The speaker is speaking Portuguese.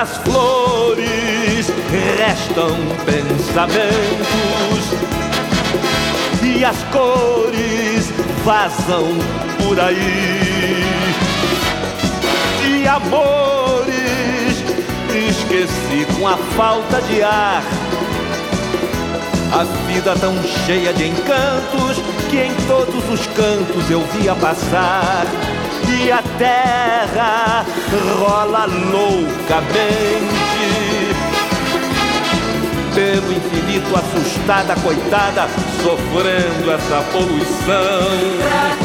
das flores restam pensamentos e as cores vazam por aí. De amores esqueci com a falta de ar. A vida tão cheia de encantos que em todos os cantos eu via passar. E a terra rola loucamente pelo infinito, assustada, coitada, sofrendo essa poluição.